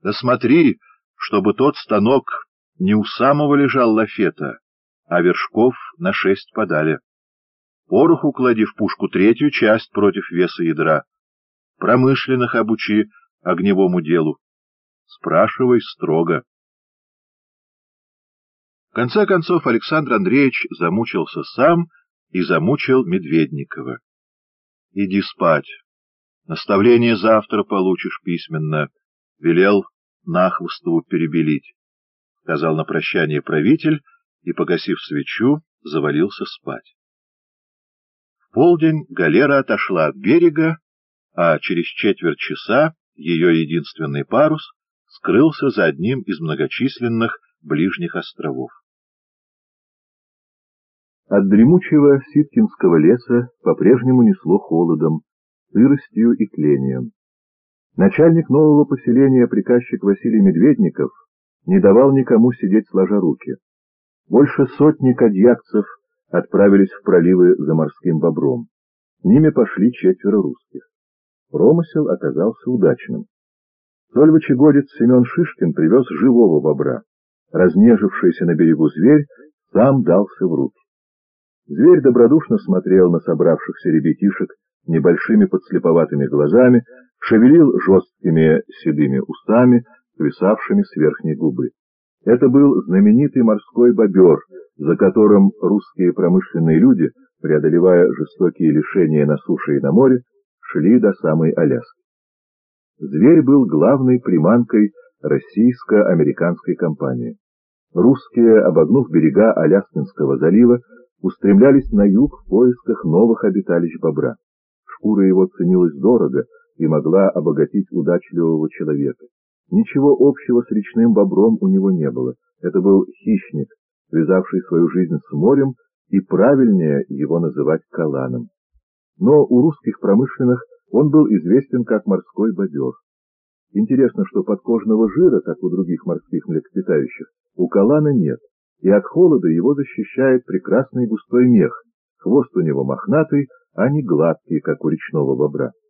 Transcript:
Да смотри, чтобы тот станок не у самого лежал лафета, а вершков на 6 подали. Пороху клади в пушку 3-ю часть против веса ядра. Промышленных обучи огневому делу. Спрашивай строго. В конце концов Александр Андреевич замучился сам и замучил Медведникова. Иди спать. Наставление завтра получишь письменно. Велел Нахвостову перебелить. Сказал на прощание правитель и, погасив свечу, завалился спать. В полдень галера отошла от берега, а через четверть часа ее единственный парус скрылся за одним из многочисленных ближних островов. От дремучего Ситкинского леса по-прежнему несло холодом, сыростью и тлением. Начальник нового поселения, приказчик Василий Медведников, не давал никому сидеть сложа руки. Больше сотни кадьякцев отправились в проливы за морским бобром. С ними пошли 4 русских. Промысел оказался удачным. Сольвычегодец Семен Шишкин привез живого бобра. Разнежившийся на берегу зверь сам дался в руки. Зверь добродушно смотрел на собравшихся ребятишек небольшими подслеповатыми глазами, шевелил жесткими седыми усами, свисавшими с верхней губы. Это был знаменитый морской бобер, за которым русские промышленные люди, преодолевая жестокие лишения на суше и на море, шли до самой Аляски. Зверь был главной приманкой российско-американской компании. Русские, обогнув берега Аляскинского залива, устремлялись на юг в поисках новых обиталищ бобра. Шкура его ценилась дорого и могла обогатить удачливого человека. Ничего общего с речным бобром у него не было. Это был хищник, связавший свою жизнь с морем, и правильнее его называть каланом. Но у русских промышленных он был известен как морской бобер. Интересно, что подкожного жира, как у других морских млекопитающих, у калана нет, и от холода его защищает прекрасный густой мех. Хвост у него мохнатый, а не гладкий, как у речного бобра.